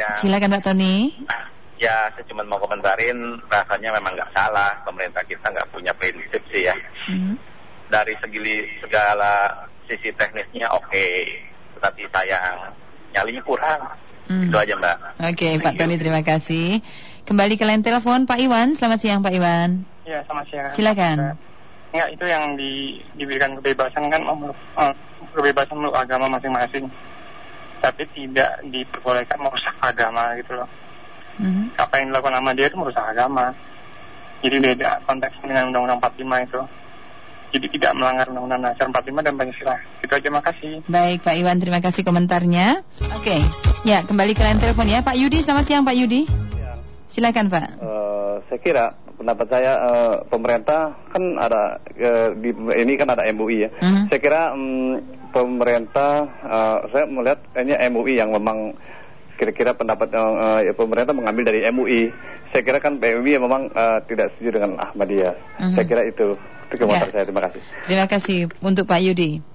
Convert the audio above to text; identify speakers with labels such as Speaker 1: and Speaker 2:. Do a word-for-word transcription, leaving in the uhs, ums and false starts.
Speaker 1: siang.
Speaker 2: Silakan Pak Tony.
Speaker 1: Ya, saya cuma mau komentarin, rasanya memang nggak salah. Pemerintah kita nggak punya prinsip sih ya. Hmm. Dari segi segala sisi teknisnya oke, okay. Tetapi sayang, nyalinya kurang. Hmm. Itu aja Mbak.
Speaker 2: Oke, okay, Pak Tony, terima kasih. Kembali ke line telepon, Pak Iwan. Selamat siang Pak Iwan.
Speaker 3: Ya, selamat siang.
Speaker 2: Silakan.
Speaker 3: Ya, itu yang di, diberikan kebebasan kan, uh, kebebasan menurut agama masing-masing. Tapi tidak diperbolehkan merusak agama gitu loh. Mm-hmm. Apa yang dilakukan sama dia itu merusak agama. Jadi beda konteks dengan Undang-Undang empat puluh lima itu. Jadi tidak melanggar Undang-Undang Dasar empat puluh lima dan Pancasila. Itu aja, makasih.
Speaker 2: Baik Pak Iwan, terima kasih komentarnya. Oke, okay. Ya kembali ke line telepon ya. Pak Yudi, selamat siang Pak Yudi. Ya. Silakan Pak.
Speaker 4: Uh, saya kira pendapat saya uh, pemerintah kan ada uh, di, ini kan ada M U I ya. Mm-hmm. Saya kira um, pemerintah uh, saya melihat ini M U I yang memang kira-kira pendapat uh, ya, pemerintah mengambil dari M U I. Saya kira kan P M I memang uh, tidak setuju dengan Ahmadiyah. Mm-hmm. Saya kira itu. Itu komentar ya. Saya. Terima kasih.
Speaker 2: Terima kasih untuk Pak Yudi.